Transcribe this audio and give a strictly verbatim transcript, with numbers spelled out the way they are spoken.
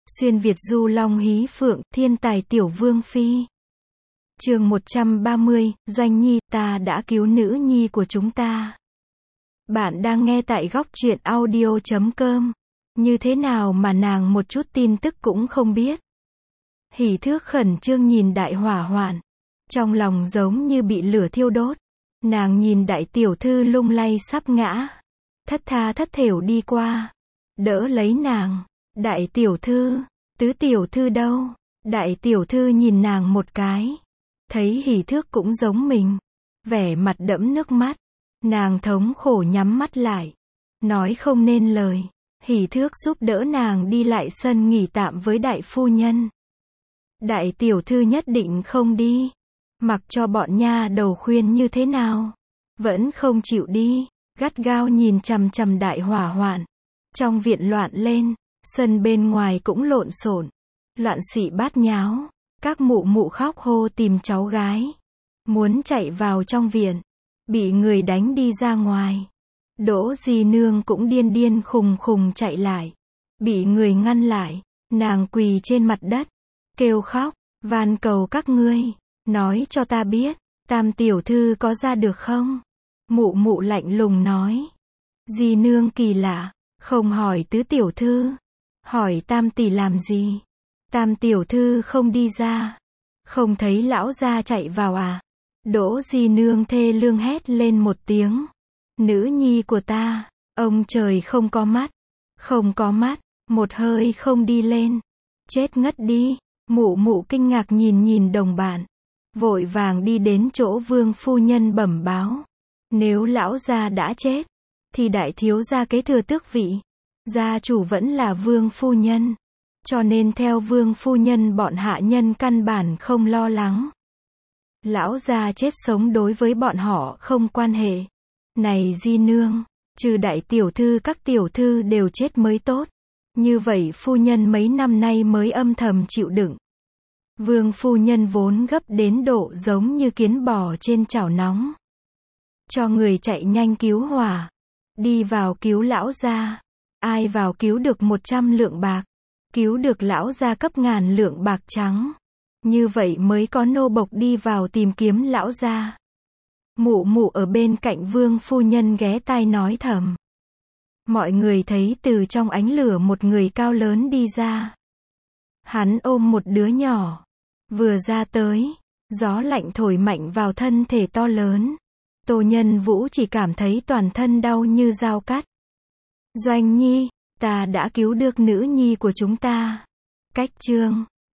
Xuyên Việt du long hí phượng, thiên tài tiểu vương phi. Chương một trăm ba mươi, Doanh Nhi, ta đã cứu nữ nhi của chúng ta. Bạn đang nghe tại góc truyện audio chấm com. Như thế nào mà nàng một chút tin tức cũng không biết? Hỉ Thước khẩn trương nhìn đại hỏa hoạn, trong lòng giống như bị lửa thiêu đốt. Nàng nhìn đại tiểu thư lung lay sắp ngã, thất tha thất thểu đi qua, đỡ lấy nàng. Đại tiểu thư, tứ tiểu thư đâu? Đại tiểu thư nhìn nàng một cái, thấy Hỉ Thước cũng giống mình, vẻ mặt đẫm nước mắt. Nàng thống khổ nhắm mắt lại, nói không nên lời. Hỉ Thước giúp đỡ nàng đi lại sân nghỉ tạm với đại phu nhân. Đại tiểu thư nhất định không đi, mặc cho bọn nha đầu khuyên như thế nào, vẫn không chịu đi, gắt gao nhìn chằm chằm đại hỏa hoạn. Trong viện loạn lên, sân bên ngoài cũng lộn xộn, loạn xị bát nháo, các mụ mụ khóc hô tìm cháu gái, muốn chạy vào trong viện, bị người đánh đi ra ngoài. Đỗ Di Nương cũng điên điên khùng khùng chạy lại, bị người ngăn lại, nàng quỳ trên mặt đất, kêu khóc, van cầu các ngươi, nói cho ta biết, tam tiểu thư có ra được không? Mụ mụ lạnh lùng nói. Di Nương kỳ lạ, không hỏi tứ tiểu thư, hỏi tam tỷ làm gì? Tam tiểu thư không đi ra, không thấy lão gia chạy vào à? Đỗ Di Nương thê lương hét lên một tiếng. Nữ nhi của ta, ông trời không có mắt, không có mắt, một hơi không đi lên, chết ngất đi. Mụ mụ kinh ngạc nhìn nhìn đồng bạn, vội vàng đi đến chỗ vương phu nhân bẩm báo. Nếu lão gia đã chết, thì đại thiếu gia kế thừa tước vị, gia chủ vẫn là vương phu nhân, cho nên theo vương phu nhân bọn hạ nhân căn bản không lo lắng. Lão gia chết sống đối với bọn họ không quan hệ. Này Di Nương, trừ đại tiểu thư các tiểu thư đều chết mới tốt. Như vậy phu nhân mấy năm nay mới âm thầm chịu đựng. Vương phu nhân vốn gấp đến độ giống như kiến bò trên chảo nóng, cho người chạy nhanh cứu hỏa, đi vào cứu lão gia. Ai vào cứu được một trăm lượng bạc, cứu được lão gia cấp ngàn lượng bạc trắng. Như vậy mới có nô bộc đi vào tìm kiếm lão gia. Mụ mụ ở bên cạnh vương phu nhân ghé tai nói thầm. Mọi người thấy từ trong ánh lửa một người cao lớn đi ra. Hắn ôm một đứa nhỏ. Vừa ra tới, gió lạnh thổi mạnh vào thân thể to lớn. Tô Nhân Vũ chỉ cảm thấy toàn thân đau như dao cắt. Doanh Nhi, ta đã cứu được nữ nhi của chúng ta. Cách chương